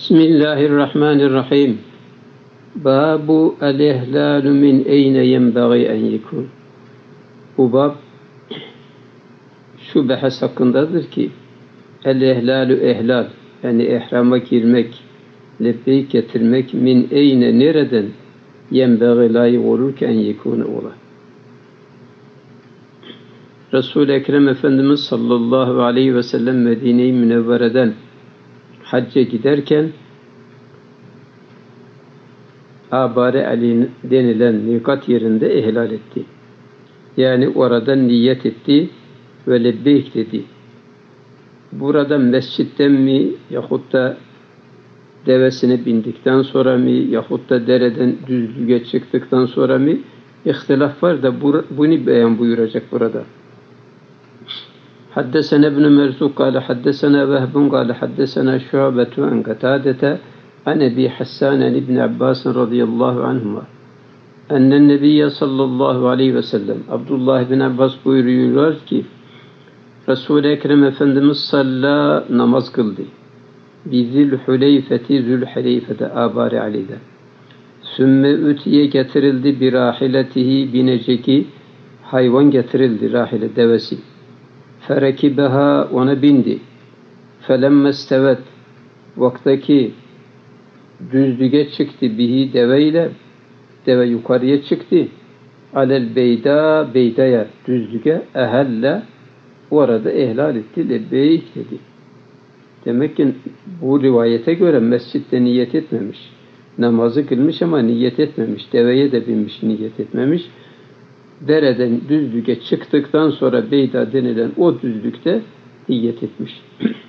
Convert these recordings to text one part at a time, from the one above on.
Bismillahirrahmanirrahim. Babu el-ihlalu min eyne yenbagî en yekûn. Bu bab şu bahis hakkındadır ki el-ihlalu ihlal, yani ihrama girmek, lebbeyk getirmek, min eyne nereden, yenbagî layık olur ki en yekûne ola. Resul-i Ekrem Efendimiz sallallahu aleyhi ve sellem Medine-i Münevvere'den hacca giderken Abare Ali denilen mikat yerinde ihlal etti. Yani orada niyet etti ve lebbeyk dedi. Burada mescitten mi yahut da devesine bindikten sonra mı yahut da dereden düzlüğe çıktıktan sonra mı ihtilaf var da bunu beyan buyuracak burada. حدثنا ابن مرزوق قال حدثنا وهب قال حدثنا شعبة عن قتادة عن أبي حسان عن ابن عباس رضي الله عنهما أن النبي صلى الله عليه وسلم Abdullah bin Abbas buyuruyorlar ki Resul-i Ekrem Efendimiz salla namaz kıldı. Zülhüleyfeti Zülhüleyfe'de Abari Ali'de. Sümme ütiye getirildi bir rahiletihi bineceki hayvan getirildi rahile devesi. Ferekibeha ona bindi. Felemme istevet vaktaki düzlüğe çıktı bihi deveyle deve yukarıya çıktı. Alel beyda beydaya düzlüğe ehelle orada ihlal etti lebbeyk dedi. Demek ki bu rivayete göre mescitte niyet etmemiş. Namazı kılmış ama niyet etmemiş. Deveye de binmiş niyet etmemiş. Dereden düzlüğe çıktıktan sonra beyda denilen o düzlükte niyet etmiş.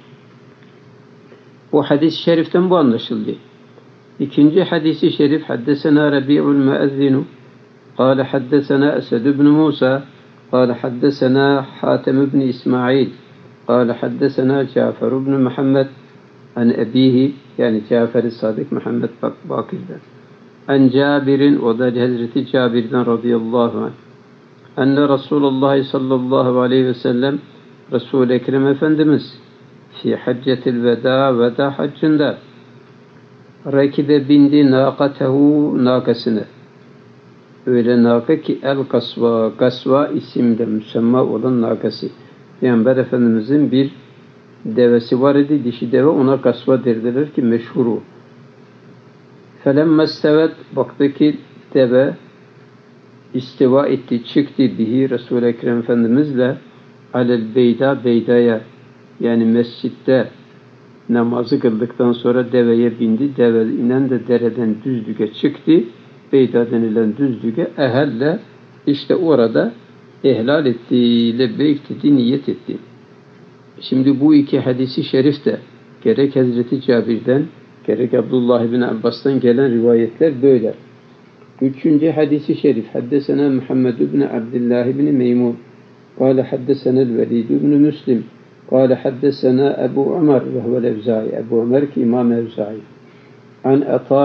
Bu hadis-i şeriften bu anlaşıldı. İkinci hadisi şerif haddesena Rabi'ul Müezzinu قال حدثنا أسد بن موسى قال حدثنا حاتم بن إسماعيل قال حدثنا جعفر بن محمد عن أبيه yani Cafer-i Sadık Muhammed Bakir'den an Cabir'in o da Hazreti Cabir'den radıyallahu anh enne Resulullah sallallahu aleyhi ve sellem Resul-i Ekrem Efendimiz fi haccetil veda haccında rakibe bindi nakatehu nakasını öyle naka ki Gasva isimde müsemma olan nakası. Peygamber Efendimizin bir devesi var idi, dişi deve, ona Gasva derdiler ki meşhuru. Felemme istevet baktı ki deve istiva etti, çıktı bihi Resul-i Ekrem Efendimizle alel beydaya yani mescitte namazı kıldıktan sonra deveye bindi. Deve inen de dereden düzlüğe çıktı. Beyda denilen düzlüğe ehelle işte orada ihlal etti, lebbeyk dedi, niyet etti. Şimdi bu iki hadisi şerif de gerek Hazreti Cabir'den gerek Abdullah bin Abbas'tan gelen rivayetler böyle. Üçüncü hadisi şerif haddesena Muhammed ibn Abdullah ibn Meymun قال حدثنا الوليد بن مسلم قال حدثنا أبو عمر وهو الأوزاعي أبو عمر كإمام الأوزاعي عن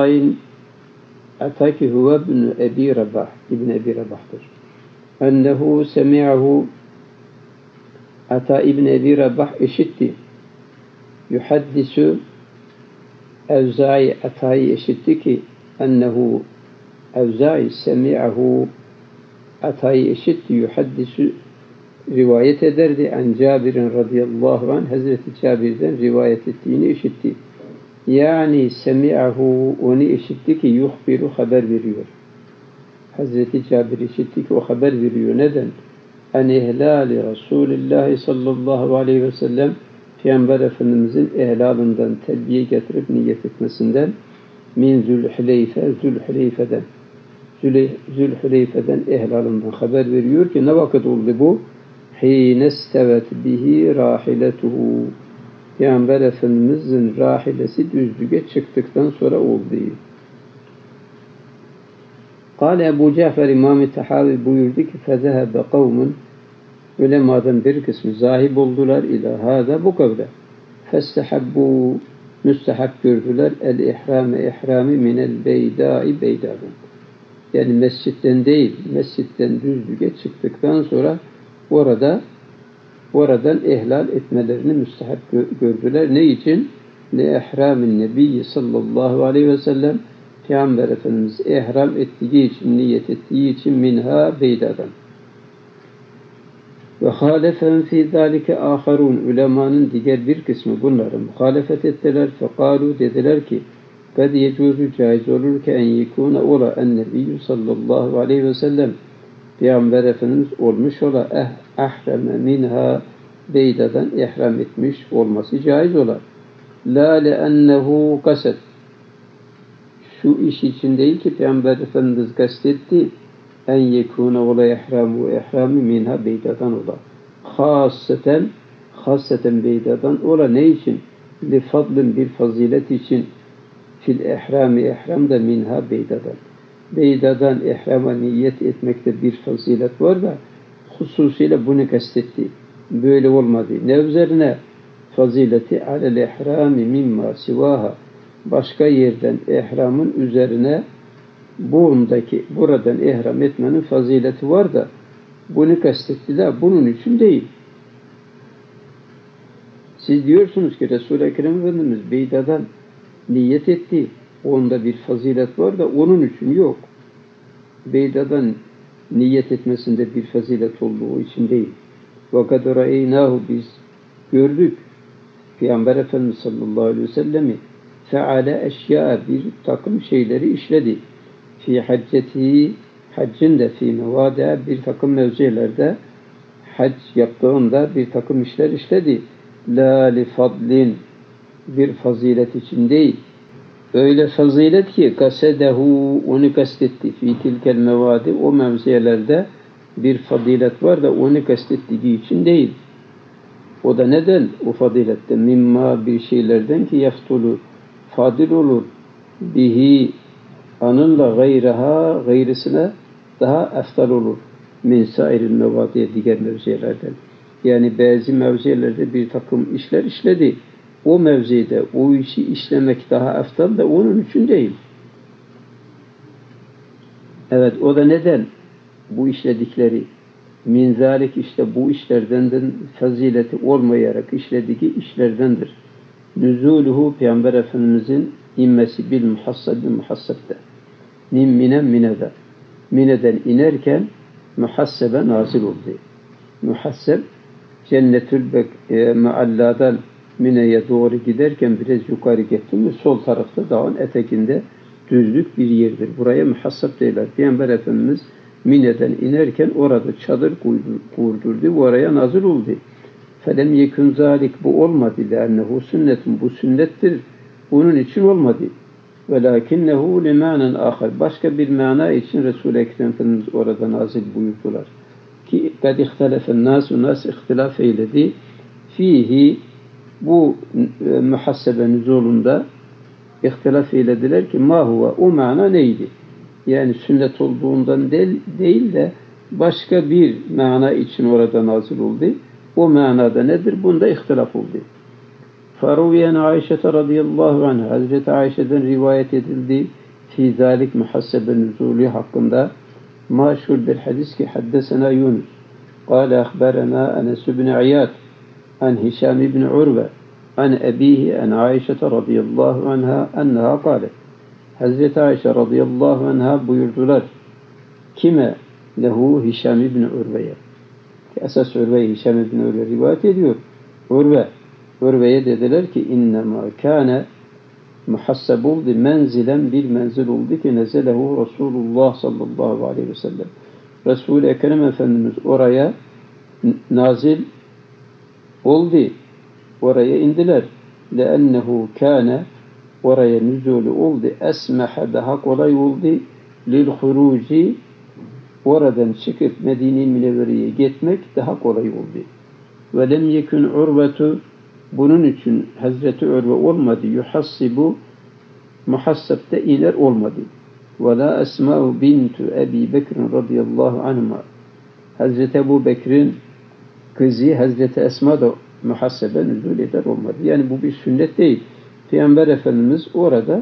عطاء هو ابن أبي رباح ابن أبي رباح'tır. أنه سمعه عطاء ابن أبي رباح işitti. Yuhaddisu Evzai Ata'yı işitti ki ennehu Evzai semi'ahu Ata'yı işitti. Yuhaddisu rivayet ederdi. En Cabir'in radıyallahu anh Hazreti Cabir'den rivayet ettiğini işitti. Yani semi'ahu onu işitti ki yuhbiru haber veriyor. Hazreti Cabir işitti ki o haber veriyor. Neden? En ihlali Resulullah sallallahu aleyhi ve sellem Peygamber Efendimizin ihlalından telbiye getirip niyet etmesinden min Zülhüleyfe'den ihlalından haber veriyor ki ne vakit oldu bu? Hînestevet bihi rahiletuhu Peygamber Efendimizin rahilesi düzlüğe çıktıktan sonra oldu. Kâle Ebu Cafer İmam-ı Tahavi buyurdu ki fezehebe kavmun ulemadan bir kısmı zahib oldular ila hâda bu kavle. Festehabbu müstehab gördüler ihramı minel beydâi beydadan. Yani mescitten değil, mescitten düzlüğe çıktıktan sonra oradan ihlal etmelerini müstehab gördüler. Ne için? ihramin Nebi sallallahu aleyhi ve sellem Peygamber Efendimiz ihram ettiği için, niyet ettiği için minha beydadan. Ve hâlefehum fî zâlike âharûn. Ulemanın diğer bir kısmı bunlara muhalefet ettiler. Fekâlû dediler ki kad yecûzü caiz olur ki en yekûne ola en nebiyyü sallallahu aleyhi ve sellem Peygamber Efendimiz olmuş ola ahreme minha beydadan ihram etmiş olması caiz olar. La le'ennehu kased. Şu iş için değil ki Peygamber Efendimiz kastetti. En yekûne ola ihrami minha beydadan ola. Hasseten beydadan ola ne için? Li fadlin bir fazilet için fil ihramda minha beydadan. Beydadan ihrama niyet etmekte bir fazilet var da hususuyla bunu kastetti. Böyle olmadı. Ne üzerine? Fazileti alel ihrami mimma sivaha. Başka yerden ihramın üzerine buradan ihram etmenin fazileti var da bunu kastettiler. Bunun için değil. Siz diyorsunuz ki Resul-i Ekrem Efendimiz beydadan niyet etti. Onda bir fazilet var da onun için yok. Beydadan niyet etmesinde bir fazilet olduğu için değil. وَقَدْ رَأَيْنَاهُ biz gördük. Peygamber Efendimiz sallallahu aleyhi ve sellemi feale eşya bir takım şeyleri işledi. Fi hacceti haccinde fi mevada bir takım mevzilerde hac yaptığında bir takım işler işledi. La li fadlin bir fazilet için değil. Öyle fazilet ki kasedehu onu kastetti. Fi tilkel mevadi o mevzilerde bir fazilet var da onu kastettiği için değil. O da neden? O fazilette mimma bir şeylerden ki yaftulu fadil olur. Bihi anınla gayrısına daha eftal olur. Min sairil mevadiye diğer mevzilerden. Yani bazı mevzilerde bir takım işler işledi. O mevzide o işi işlemek daha eftal da onun için değil. Evet o da neden? Bu işledikleri min zalik işte bu işlerden fazileti olmayarak işlediği işlerdendir. Nüzuluhu Peygamber Efendimizin inmesi bil muhassabda. Mineden. Mineden inerken muhassebe nazil oldu. Muhasseb cennetül mualladan Mine'ye doğru giderken biraz yukarı gittim ve sol tarafta dağın etekinde düzlük bir yerdir. Buraya muhassab derler. Peygamber Efendimiz Mine'den inerken orada çadır kurdurdu. Oraya nazil oldu. Felem yekun zalik bu olmadı. Lennehu sünnetun bu sünnettir. Bunun için olmadı. Velakinnehu limanen ahar. Başka bir mana için Resul-i Ekrem Efendimiz orada nazil buyurdular. Ki kad ihtelefen nas ihtilaf eyledi. Fihi bu muhassebe nüzulunda ihtilaf eylediler ki ma huve o mana neydi? Yani sünnet olduğundan değil de başka bir mana için orada nazil oldu. O manada nedir? Bunda ihtilaf oldu. Faruviyen Ayşe radıyallahu anh Hazreti Ayşe'den rivayet edildi. Fi zalik muhassebe nüzulü hakkında maşhur bir hadis ki haddesena Yunus. Kale ahberena Enes ibn İyad an Hişam ibn Urve an ebihi an Ayşe radıyallahu anha enneha kâlet. Hazreti Ayşe radıyallahu anha buyurdular. Kime? Lehu Hişam ibn Urve'ye. Esas Urve'yi Hişam ibn Urve rivayet ediyor. Urve'ye dediler ki innema kâne muhasseb oldu menzilen bir menzil oldu ki nezelehu Resulullah sallallahu aleyhi ve sellem. Resul-i Ekrem Efendimiz oraya nazil oldu. Oraya indiler. Lennehu kâne oraya nüzulü oldu. Esmeha daha kolay oldu. Lil huruci oradan çıkıp Medine-i Münevvere'ye gitmek daha kolay oldu. Ve lem yekun urvetu bunun için Hazreti Urve olmadı. Yuhassibu muhassabda iler olmadı. Ve la Esma'u bintu Ebi Bekir radıyallahu anhuma. Hazreti Ebu Bekir'in kızı Hazreti Esma da muhassebe nüzul eder olmadı. Yani bu bir sünnet değil. Peygamber Efendimiz orada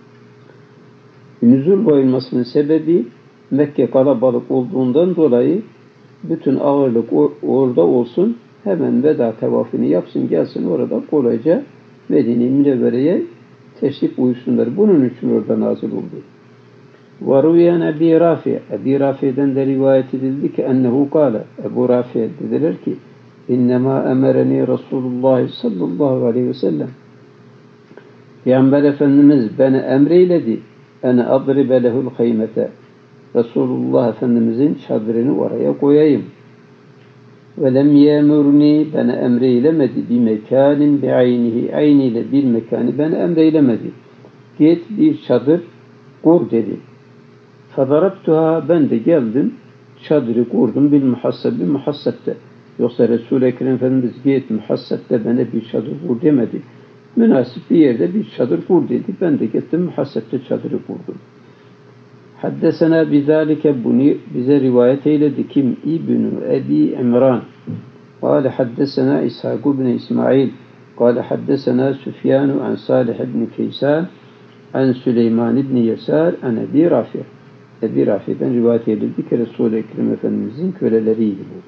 nüzul buyurmasının sebebi Mekke kalabalık olduğundan dolayı bütün ağırlık orada olsun, hemen veda tevafını yapsın, gelsin orada kolayca Medine-i Münevvere'ye teşrif buyursunlar. Bunun için orada nazil oldu. وَرُوِيَنْ Ebi Rafi. Ebi Rafi'den de rivayet edildi ki ennehu kâle. Ebu Rafi'ye dediler ki İnnemâ emereni Resulullah sallallahu aleyhi ve sellem. Peygamber Efendimiz beni emreyledi. Ene adribe lehul haymete. Resulullah Efendimizin çadırını oraya koyayım. Ve lem yemurni beni emreylemedi bir mekanin bi'aynihi. Ayniyle bir mekanı beni emreylemedi. Git bir çadır kur dedi. Fadarabtuha ben de geldim. Çadırı kurdum bil muhasseb bir muhassebte. Yoksa Resul-i Ekrem Efendimiz git muhassebte bana bir çadır kur demedi. Münasip bir yerde bir çadır kur dedi. Ben de gittim muhassebte çadırı kurdum. Haddesena bizalike bunu bize rivayet eyledi kim? İbn-i Ebi İmran. Kâle haddesena İshak ibn İsmail. Kâle haddesena Süfyanu an Salih ibn Keysan an Süleyman ibn Yesar an Ebi Rafi. Ebi Rafi'den rivayet edildi ki Resul-i Ekrem Efendimizin köleleriydi bu.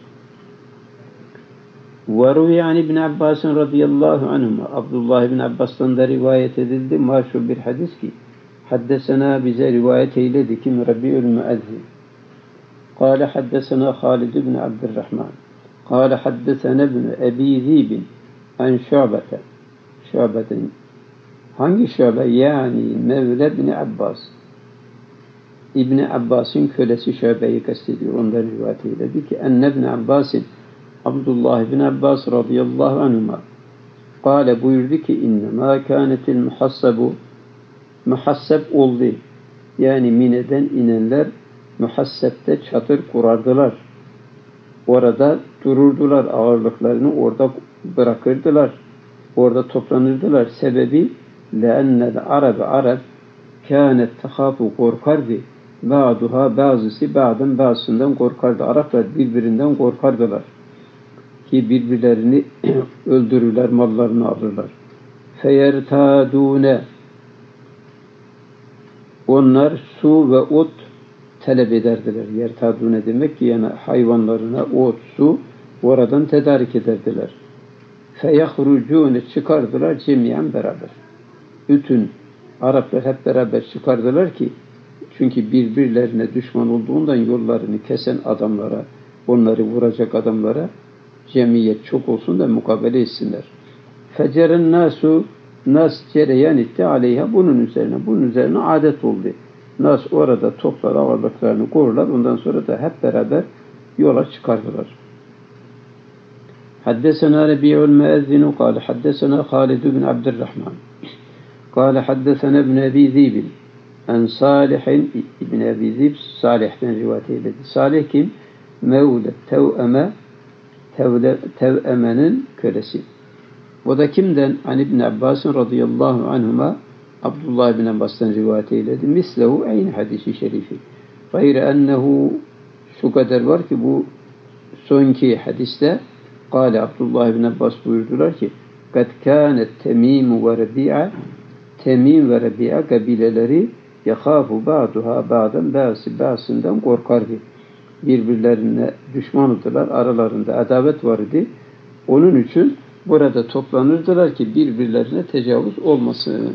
وَرُوِيَ عَنْ İbn Abbas radıyallahu anhuma. Abdullah ibn Abbas'tan da rivayet edildi. Maşhur bir hadis ki haddesena bize rivayet eyledi ki Rabi'ül Müezzin. قال حدثنا خالد بن عبد الرحمن قال حدثنا ابن أبي ذئب عن شعبة hangi şöbe? Yani Mevle ibn Abbas. İbn Abbas'ın kölesi Şöbe'yi kastediyor. Ondan rivayet eyledi ki enne ibn Abbas'ın Abdullah ibn Abbas radıyallahu anhuma kâle buyurdu ki innemâ kânetil muhassabu muhasseb oldu. Yani Mine'den inenler muhassebte çadır kurardılar. Orada dururdular. Ağırlıklarını orada bırakırdılar. Orada toplanırdılar. Sebebi leennel Arap kânet tehâfu korkardı. Ba'duha bazısı bazısından korkardı. Araplar birbirinden korkardılar. Ki birbirlerini öldürürler, mallarını alırlar. Feyertâdûne onlar su ve ot talep ederdiler. Yertâdûne demek ki yani hayvanlarına ot, su oradan tedarik ederdiler. Feyahrucûne çıkardılar cemiyen beraber. Bütün Araplar hep beraber çıkardılar ki çünkü birbirlerine düşman olduğundan yollarını kesen adamlara, onları vuracak adamlara cemiyet çok olsun da mukabele etsinler. Feceren nas cereyan etti aleyha bunun üzerine adet oldu. Nas orada toplar ağırlıklarını korurlar. Ondan sonra da hep beraber yola çıkardılar. Haddesena Rabi'ül Müezzin kâle haddesena Halid bin Abdurrahman kâle haddesena ibn Ebi Zib en Salih ibn Ebi Zib Salih'ten rivayet eyledi. Salih kim? Mevle Tev'eme'nin kölesi. O da kimden? An İbn Abbas radıyallahu anhuma Abdullah ibn Abbas'tan rivayet eyledi. Mislehu aynı hadisi şerifi. Gayre ennehu şu kadar var ki bu sonki hadiste Kâle Abdullah ibn Abbas buyurdular ki kad kânet Temîm ve Rabi'a Temîm ve Rabi'a kabileleri yahâfu ba'duha ba'dan bazısından korkardı. Birbirlerine düşmanıdılar. Aralarında adavet vardı. Onun için burada toplanırdılar ki birbirlerine tecavüz olmasın.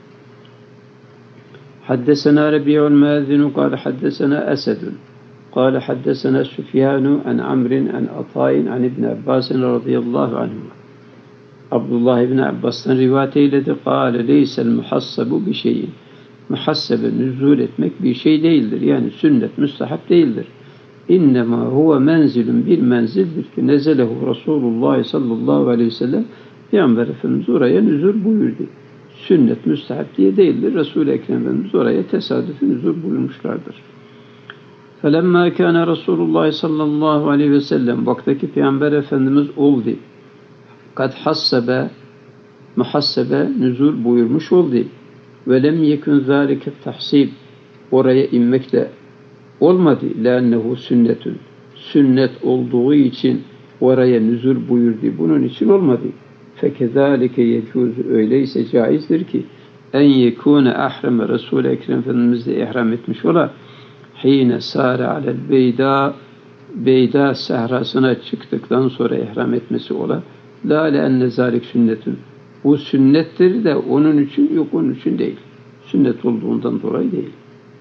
Haddesena Rabi'ül Müezzin kâle haddesena Esedun kâle haddesena Süfyanu an Amrin an Atâin an İbn Abbas radıyallahu anhuma. Abdullah ibn Abbas'tan rivayet eyledi. Kâle leysel muhassabu bi şeyin. Muhassebe nüzul etmek bir şey değildir. Yani sünnet, müstahap değildir. İnnemâ huve menzilun bir menzildir ki nezelehu Resulullah sallallahu aleyhi ve sellem Peygamber Efendimiz oraya nüzul buyurdu. Sünnet, müstahap diye değildir. Resul-i Ekrem Efendimiz oraya tesadüfi nüzul buyurmuşlardır. Felemmâ kâne Resulullah sallallahu aleyhi ve sellem vaktaki Peygamber Efendimiz oldu. Kad hassebe muhassebe nüzul buyurmuş oldu. Ve lem yekun zâlike tahsib oraya inmekle olmadı. Lennehu sünnetün. Sünnet olduğu için oraya nüzul buyurdu. Bunun için olmadı. Fekezalike yecuzu öyleyse caizdir ki en yekûne ahreme Resul-i Ekrem Efendimiz de ihram etmiş ola. Hine sâre alel beyda sahrasına çıktıktan sonra ihram etmesi ola. La leenne zâlik sünnetün. o sünnettir de onun için yok, onun için değil. Sünnet olduğundan dolayı değil.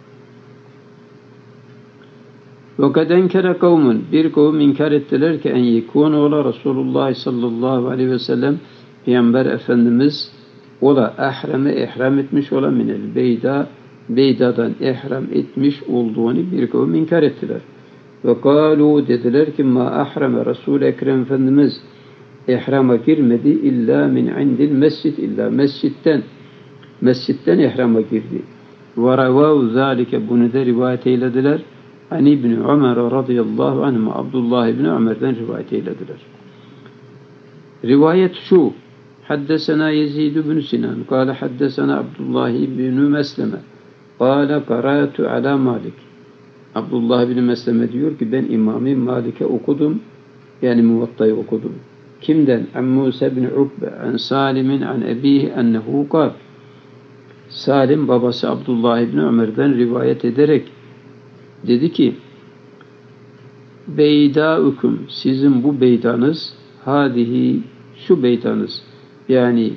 وَقَدْ اَنْكَرَ قَوْمٌ Bir kavim inkar ettiler ki en yekûne ola Resulullah sallallahu aleyhi ve sellem Peygamber Efendimiz ola ihram etmiş ola minel beydadan ihram etmiş olduğunu bir kavim inkar ettiler. Ve kâlû dediler ki ma ahrame Resul-i Ekrem Efendimiz ihrama girmedi illa min indil mescid illa mescitten ihrama girdi. Ve revâhu zâlike bunu da rivayet eylediler. Ani İbni Ömer radıyallahu anhuma Abdullah İbni Ömer'den rivayet eylediler. Rivayet şu. Haddesena Yezid ibn Sinan. Kâle haddesena Abdullah İbni Mesleme. Kâle qarâtu ala Malik. Abdullah İbni Mesleme diyor ki ben İmam-ı Malik'e okudum. Yani Muvatta'yı okudum. Kimden? An Musa bin Ukbe. An Salim'in an ebihi ennehu kâl. Salim babası Abdullah İbni Ömer'den rivayet ederek dedi ki beydâukum sizin bu beydanız hâdihi şu beydanız yani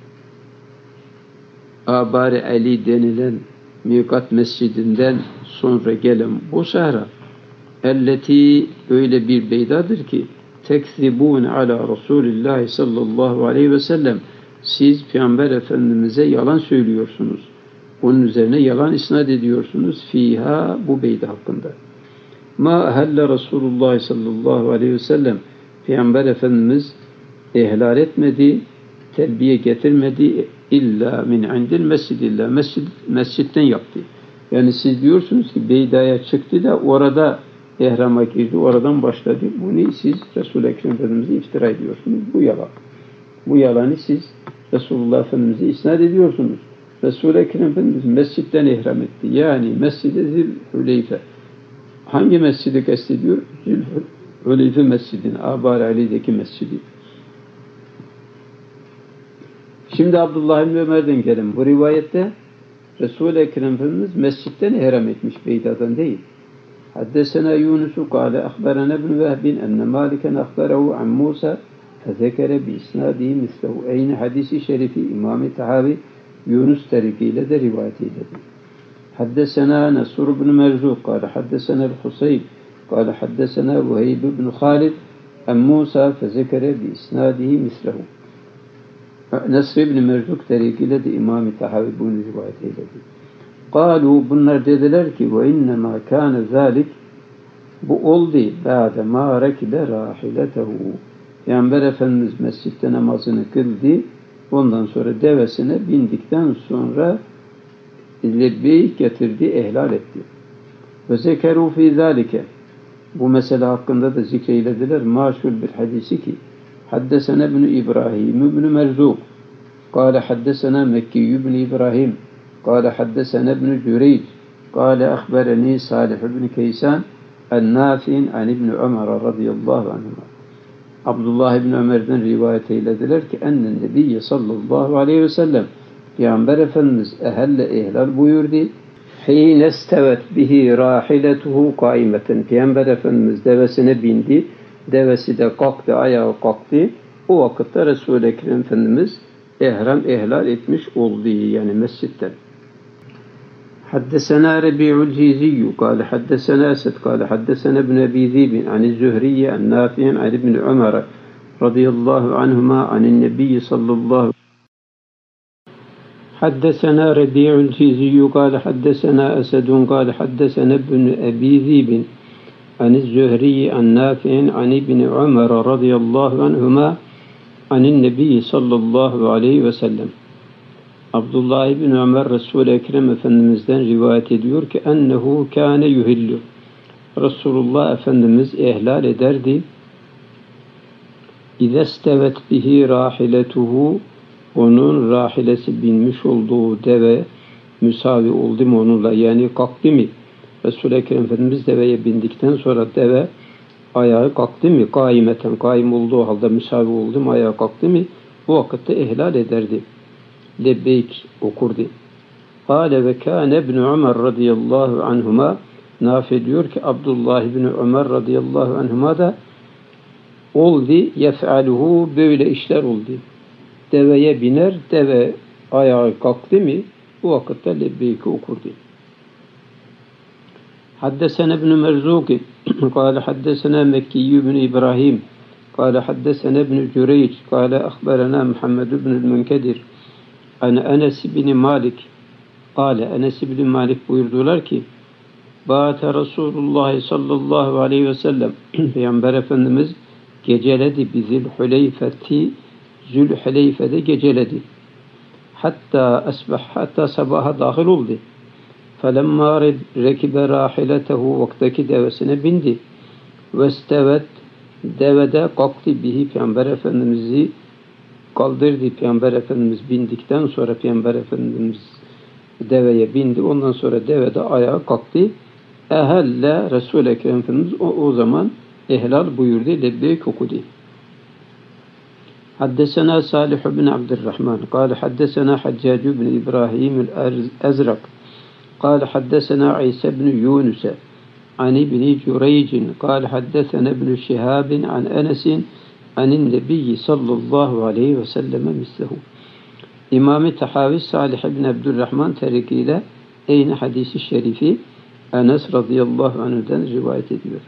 Abar-ı Ali denilen Mikat Mescidinden sonra gelen bu sahra elleti öyle bir beydadır ki tekzibûn ala Resulillah sallallahu aleyhi ve sellem siz Peygamber Efendimiz'e yalan söylüyorsunuz. Onun üzerine yalan isnat ediyorsunuz. Fiha bu beyde hakkında. Ma ehelle Resulullah sallallahu aleyhi ve sellem Peygamber Efendimiz ihlal etmedi, telbiye getirmedi illa min indil mescid illa mescitten yaptı. Yani siz diyorsunuz ki beydaya çıktı da orada ihrama girdi, oradan başladı. Bunu siz Resul-i Ekrem Efendimiz'e iftira ediyorsunuz. Bu yalan. Bu yalanı siz Resulullah Efendimiz'e isnat ediyorsunuz. Resul-i Ekrem Efendimiz mescitten ihram etti. Yani Mescid-i Zülhüleyfe. Hangi mescidi kastediyor? Zülhüleyfe mescidini. Abar Ali'deki mescidi. Şimdi Abdullah İbni Ömer'den gelelim. Bu rivayette Resul-i Ekrem Efendimiz mescitten ihram etmiş. Beydadan değil. Haddesena Yunus'u kâle ahberene ibn Vehbin enne Maliken ahberehu an Musa fezekere bi isnadihi mislehu. Eyni hadisi şerifi İmam-ı Tahavi Yunus tarikiyle de rivayet eyledi. Haddesena Nesur ibn Merzuk kâle haddesena el-Husayb kâle haddesena Veheyb ibn Khalid en Musa fezekere bi isnadihi mislehu. Nesr ibn Merzuk tarikiyle de İmam-ı Tahavi bunu rivayet eyledi. Kâlu bunlar dediler ki ve innemâ kâne zâlik bu oldu ba'de mâ rekibe râhiletehu. Peygamber Efendimiz mescitte namazını kıldı. Ondan sonra devesine bindikten sonra lebbeyk getirdi, ihlal etti. Ve zekeru fî zâlike bu mesele hakkında da zikreylediler. Maşhur bir hadisi ki haddesene ibn İbrahim ibn Merzuk kâle haddesena Mekki ibn İbrahim kâle haddesena ibn Cüreyc kâle ahbereni Salih ibn Keysan en-Nafi'in an ibn Ömer radıyallahu anhuma. Abdullah İbni Ömer'den rivayet eylediler ki ennen Nebiyye sallallahu aleyhi ve sellem Peygamber Efendimiz ehelle ihlal buyurdu. Hîne estevet bihi rahiletuhu kaimeten. Peygamber Efendimiz devesine bindi. Devesi de kalktı, ayağı kalktı. O vakitte Resul-i Ekrem Efendimiz ihlal etmiş oldu yani mescitten. حدثنا ربيع الجيزي قال حدثنا أسد قال حدثنا ابن أبي ذئب عن الزهري عن نافع عن ابن عمر رضي الله عنهما عن النبي صلى الله عليه وسلم. حدثنا ربيع الجيزي قال حدثنا أسد قال حدثنا ابن أبي ذئب عن الزهري عن نافع عن ابن عمر رضي الله عنهما عن النبي صلى الله عليه وسلم. Abdullah İbni Ömer Resul-i Ekrem Efendimiz'den rivayet ediyor ki ennehu kâne yuhillu. Resulullah Efendimiz ihlal ederdi. İzestevet bihi rahiletuhu onun rahilesi binmiş olduğu deve müsavi oldu mu onunla yani kalktı mı? Resul-i Ekrem Efendimiz deveye bindikten sonra deve ayağı kalktı mı? Kaimeten kaim olduğu halde müsavi oldu mu? Ayağı kalktı mı? Bu vakitte ihlal ederdi. Lebbeyk okurdu. Kâle ve kâne ibn-i Ömer radıyallahu anhuma Nafi diyor ki Abdullah ibn Ömer radıyallahu anhuma da oldu yef'aluhu böyle işler oldu. deveye biner, deve ayağı kalktı mı bu vakitte lebbeyki okurdu. حدثنا ابن مرزوق قال حدثنا مكي بن إبراهيم قال حدثنا ابن جريج قال أخبرنا محمد بن المنكدر عن أنس بن مالك قال أنس بن مالك buyurdular ki Bâte Resulullah sallallahu aleyhi ve sellem Peygamber Efendimiz geceledi bizi Zülhüleyfe'de geceledi. Hatta sabaha dahil oldu. Felemma rekibe rahiletehu vaktaki devesine bindi. Vestevet devede kalktı bihi Peygamber Efendimiz'i kaldırdı. Peygamber Efendimiz bindikten sonra Peygamber Efendimiz deveye bindi. Ondan sonra devede ayağa kalktı. Ehelle Resul-i Ekrem Efendimiz o zaman ihlal buyurdu. Lebbeyk okudu. Haddesena Salih bin Abdurrahman قال حدثنا حجاج بن إبراهيم الأزرق قال حدثنا عيسى بن يونس عن ابن جريج قال حدثنا ابن شهاب عن أنس عن النبي صلى الله عليه وسلم مثله. İmam-ı Tahavi Salih bin Abdurrahman tarikiyle aynı hadisi şerifi Enes radıyallahu anh'den rivayet ediyor.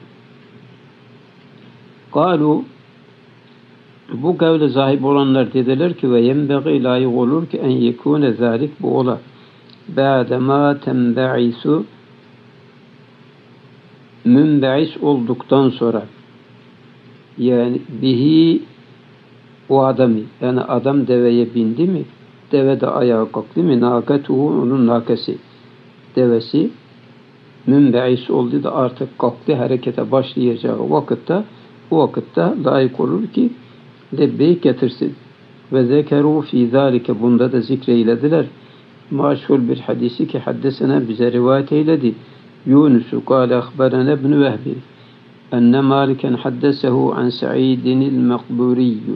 Kalu bu kavle sahip olanlar dediler ki ve yenbeği layık olur ki en yekune zalik bu ola. Ba'dema tenbe'isu münbe'is olduktan sonra yani bihi o adamı yani adam deveye bindi mi deve de ayağa kalktı mı nâketuhu onun nakesi devesi münbe'is oldu da artık kalktı harekete başlayacağı vakitte o vakitte layık olur ki lebbeyk getirsin. Ve zekeru fi zâlike bunda da zikreylediler. Maşhur bir hadisi ki haddesene bize rivayet eyledi. Yunus'u kâle ahberene ibn Vehbi enne Maliken haddesehu an Sa'idinil Mekburiyyu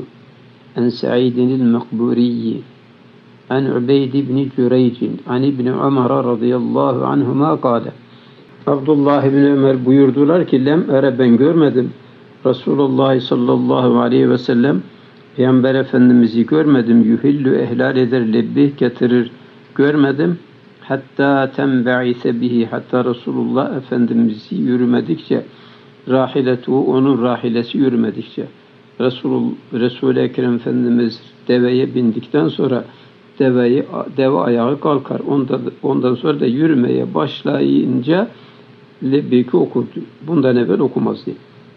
an Ubeyd ibn Cüreycin an İbni Ömer radıyallahu anhuma kâle Abdullah ibn Ömer buyurdular ki lem ben görmedim Resulullah sallallahu aleyhi ve sellem Peygamber Efendimiz'i görmedim. Yuhillu ehlal eder, lebbih getirir. Görmedim. Hatta tenbe'ise bihi. Hatta Resulullah Efendimiz'i yürümedikçe rahiletu onun rahilesi yürümedikçe Resul-i Ekrem Efendimiz deveye bindikten sonra deve ayağı kalkar. Ondan sonra da yürümeye başlayınca lebbeyki okurdu. Bundan evvel okumazdı.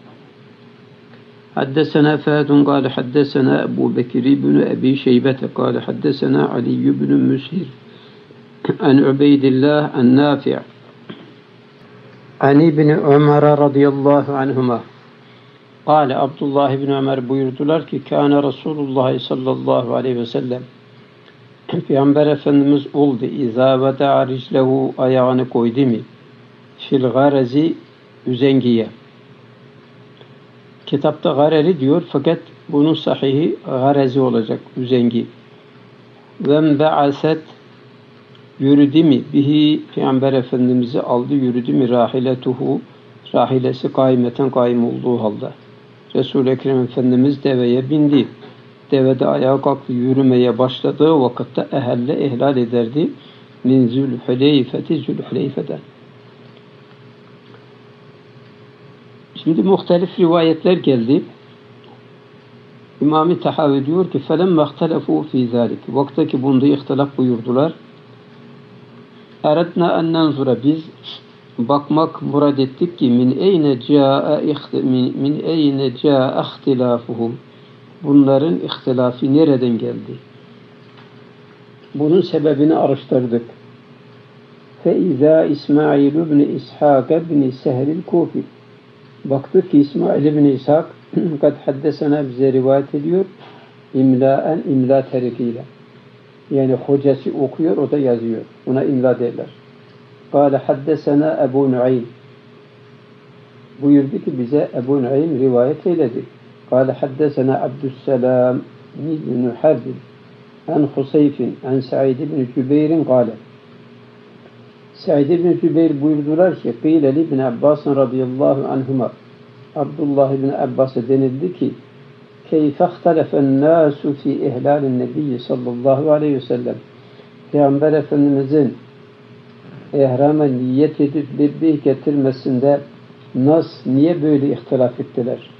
حدثنا فهد قال حدثنا أبو بكر بن أبي شيبة قال حدثنا علي بن مسهر عن عبيد الله النافع عن ابن عمر رضي الله عنهما قال عبد الله بن عمر buyurdular ki كان رسول الله sallallahu aleyhi ve sellem Peygamber Efendimiz oldu İzâ veda'a riclehu ayağını koydu mu fil garezi üzengiye kitapta gareri diyor fakat bunun sahihi garezi olacak, üzengi. Ve be'aset yürüdü mi bihi Peygamber Efendimiz'i aldı yürüdü mi rahiletuhu rahilesi kaimeten kaim olduğu halde. Resul-i Ekrem Efendimiz deveye bindi. Devede ayağa kalktı yürümeye başladığı vakitte ehelle ihlal ederdi. Min Zülhüleyfe'den. Şimdi muhtelif rivayetler geldi. İmam-ı Tahavi diyor ki فَلَمَّ اخْتَلَفُوا فِي ذَٰلِكِ Vaktaki bunda ihtilaf buyurdular. اَرَدْنَا اَنْ نَنْظُرَ Biz bakmak murad ettik ki min eyne câe ihtilafuhum Bunların ihtilafı nereden geldi? Bunun sebebini araştırdık. فَاِذَا İsmail ibn İshak ibn Sehlil Kufi Baktık ki İsmail ibn İshak kad haddesena bize rivayet ediyor imlaen imla terikiyle. Yani hocası okuyor o da yazıyor. Ona imla derler. Kâle haddesena Ebu Nuaym buyurdu ki bize Ebu Nuaym rivayet eyledi. Kâle haddesena Abdüsselam ibn Harbin an Huseyfin an Sa'id ibn Cübeyr'in kâle Sa'id ibn Cübeyr buyurdular ki Kîle ibn Abbas radıyallahu anhuma Abdullah ibn Abbas'a denildi ki keyfe ihtelefen nasu fi ihlalin nebiyyi sallallahu aleyhi ve sellem. Peygamber Efendimizin ihrama niyet edip lebbeyk getirmesinde niye böyle ihtilaf ettiler?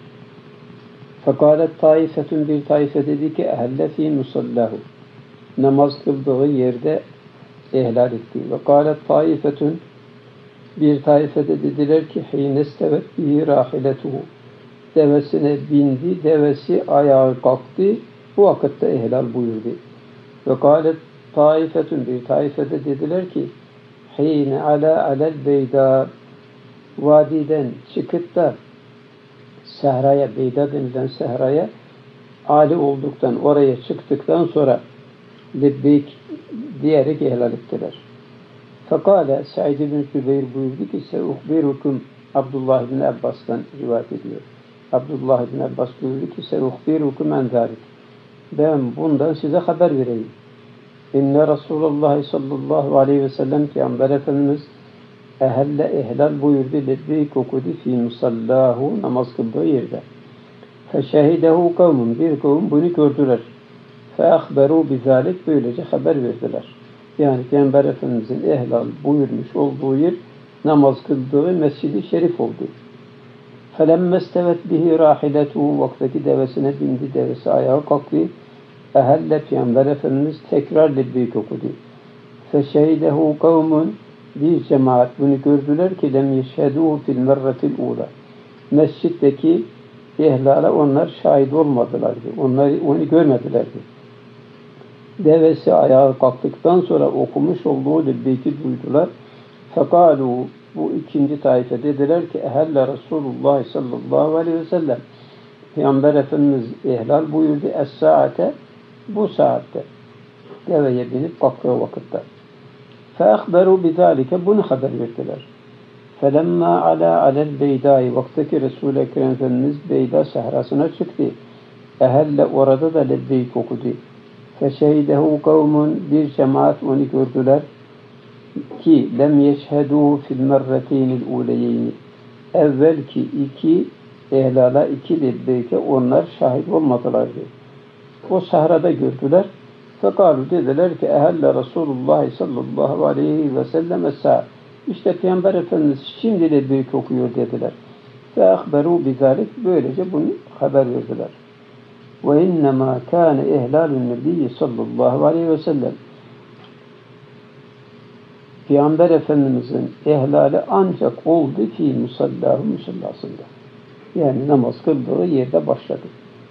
Fekalet taifetun, bir taife dedi ki ehelle fi musallahu, namaz kıldığı yerde ihlal etti. Ve kâlet taifetun, bir taife de dediler ki hînestevet bihi rahiletuhu, devesine bindi, devesi ayağa kalktı, bu vakitte ihlal buyurdu. Ve kâlet taifetun, bir taife de dediler ki hîne alel beyda, vadiden çıkıp da sehraya, beyda denilen sehraya âli olduktan, oraya çıktıktan sonra lebbeyk diyerek ihlal ettiler. Fekale Said bin Zübeyir buyurdu ki seuhbirukum, Abdullah bin Abbas'tan rivayet ediyor. Abdullah bin Abbas buyurdu ki seuhbirukum en zâlik, ben bundan size haber vereyim. İnne Resulullah sallallahu aleyhi ve sellem Peygamber Efendimiz ehelle ihlal buyurdu, lebbeyk okudu fi musallahu, namaz kıldığı yerde. Feşehidehu kavmun, bir kavim bunu gördüler. Feahberu bizalik, böylece haber verdiler. Yani Peygamber Efendimizin ihlal buyurmuş olduğu yer namaz kıldığı Mescid-i Şerif oldu. Felemmestevet bihi rahiletuhu, vaktaki devesine bindi, devesi ayağa kalktı. Ehelle, Peygamber Efendimiz tekrar lebbeyk okudu. Feşehidehu kavmun, bir cemaat bunu gördüler ki lem yeşhedû fil merretil ula, mescitteki ihlala onlar şahit olmadılardı. Onu görmedilerdi. Devesi ayağa kalktıktan sonra okumuş olduğu lebbeyki duydular. Fekalu, bu ikinci taife dediler ki ehelle Resulullah sallallahu aleyhi ve sellem, Peygamber Efendimiz ihlal buyurdu es-saate, bu saatte, deveye binip kalktığı vakitte. Feahberu bizalike, bunu haber verdiler. Felemma alel beydai, vaktaki Resul-i Ekrem Efendimiz Beyda sahrasına çıktı. Ehelle, orada da lebbeyk okudu. Feşehidehu kavmun, bir cemaat onu gördüler ki lem yeşhedû fil merreteynil uleyeyni, evvelki iki ihlala, iki lebbeyke onlar şahit olmadılardı. O sahrada gördüler. Fekalu, dediler ki ehelle Resulullah sallallahu aleyhi ve sellem es-sa'a, İşte Peygamber Efendimiz şimdi lebbeyk okuyor dediler. Ve ahberu bizalik, böylece bunu haber verdiler. Ve innemâ kâne ihlalun nebiyyi sallallahu aleyhi ve sellem, Peygamber Efendimizin ihlali ancak oldu ki musallahu, musallasında, yani namaz kıldığı yerde başladı.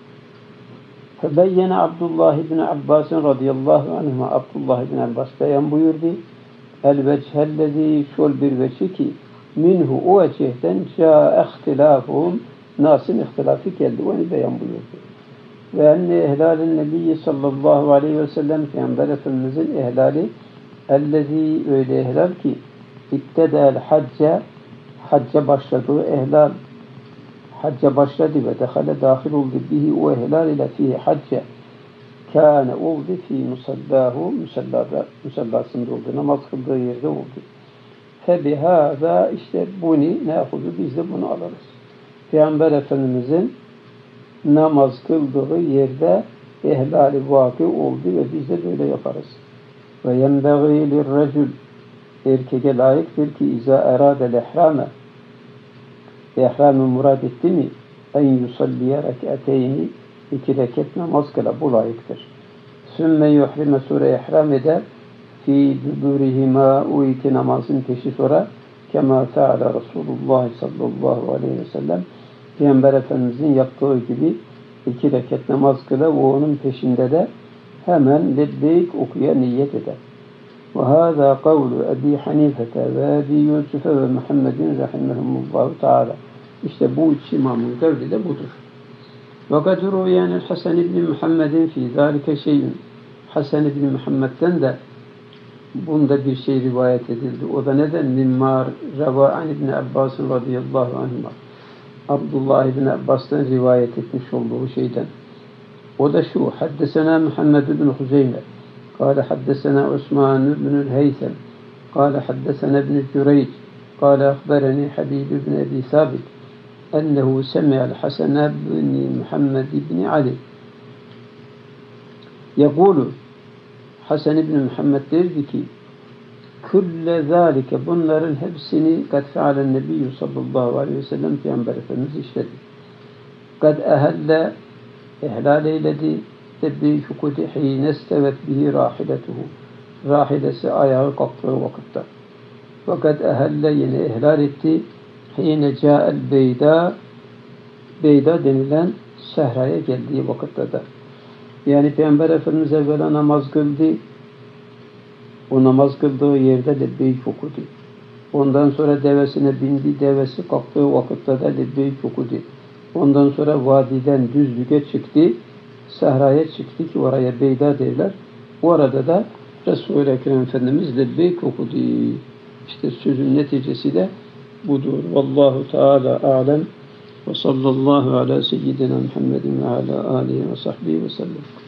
Febeyyene Abdullah ibn Abbas radıyallahu anhuma, Abdullah ibn Abbas beyan buyurdu. El vechellezî, şol bir veçi ki minhu, o vecihten câ ihtilâfuhum, nasın ihtilafı geldi, onu beyan buyurdu. Ve enne ihlalin nebiyyi sallallahu aleyhi ve sellem, Peygamber Efendimizin ihlali ellezî, öyle ihlal ki ibtedâ'l hacca, hacca başladığı ihlal, hacca başladı ve dehale dahil oldu bihi, o ihlal ile fihi hacca, kâne oldu fi musallahu, musallasında oldu, namaz kıldığı yerde oldu. Febihâzâ, işte bunu nehudu, biz de bunu alırız. Peygamber Efendimizin namaz kıldığı yerde ihlali vakı oldu ve biz de böyle yaparız. Ve yenbeğî lirrecül, erkeke layıktır ki izâ erâdel ihrâme, ihramı murad etti mi en yusalliye rek'ateyni, 2 rekat namaz kıla, bu layıktır. Sümme yuhrime, sure ihram eder, fi duburihima, o 2 namazın peşi sonra, kema feale Resulullah sallallahu aleyhi ve sellem, Peygamber Efendimizin yaptığı gibi 2 rekat namaz kıla ve onun peşinde de hemen lebbeyk okuya niyet eder. Ve hâzâ kavlu Ebi Hanifete ve Ebi Yusuf'e ve Muhammedin rahimehumullahu teâlâ. İşte bu üç imamın kavli de budur. وَقَدْ رُوْيَانِ الْحَسَنِ بْنِ مُحَمَّدٍ فِي ذَٰلِكَ شَيْءٌ, Hasan ibn Muhammed'den de bunda bir şey rivayet edildi. O da neden? مِمَّا رَوَى عَنْ ibn Abbas radıyallahu anhuma, Abdullah ibn Abbas'tan rivayet etmiş olduğu şeyden. O da şu: Haddesena Muhammed ibn Huzeyme, قال حدثنا عثمان بن الهيثم قال حدثنا ابن جريج قال أخبرني حبيب بن أبي ثابت أنه سمع الحسن بن محمد بن علي يقول Hasan İbni Muhammed derdi ki külle zâlike bunların hepsini kad fealen nebiyyü sallallahu aleyhi ve sellem Peygamber Efendimiz işledi. Kad ehelle ihlal eyledi tebbi fukudi hîne istevet bihi rahiletuhu rahilesi ayağı kalktığı vakitte. Fakat ehelle yine ihlal etti hîne câel beyda denilen sehraya geldiği vakitte de. Yani Peygamber Efendimiz evvela namaz kıldı. O namaz kıldığı yerde lebbeyk okudu. Ondan sonra devesine bindi. Devesi kalktığı vakitte de lebbeyk okudu. Ondan sonra vadiden düzlüğe çıktı. Sahraya çıktı ki oraya beyda derler. Orada da Resul-i Ekrem Efendimiz lebbeyk okudu. İşte sözün neticesi de budur. Vallahu Teala alem. Ve sallallahu ala seyyidina Muhammedin ve ala alihi ve sahbihi ve sellem.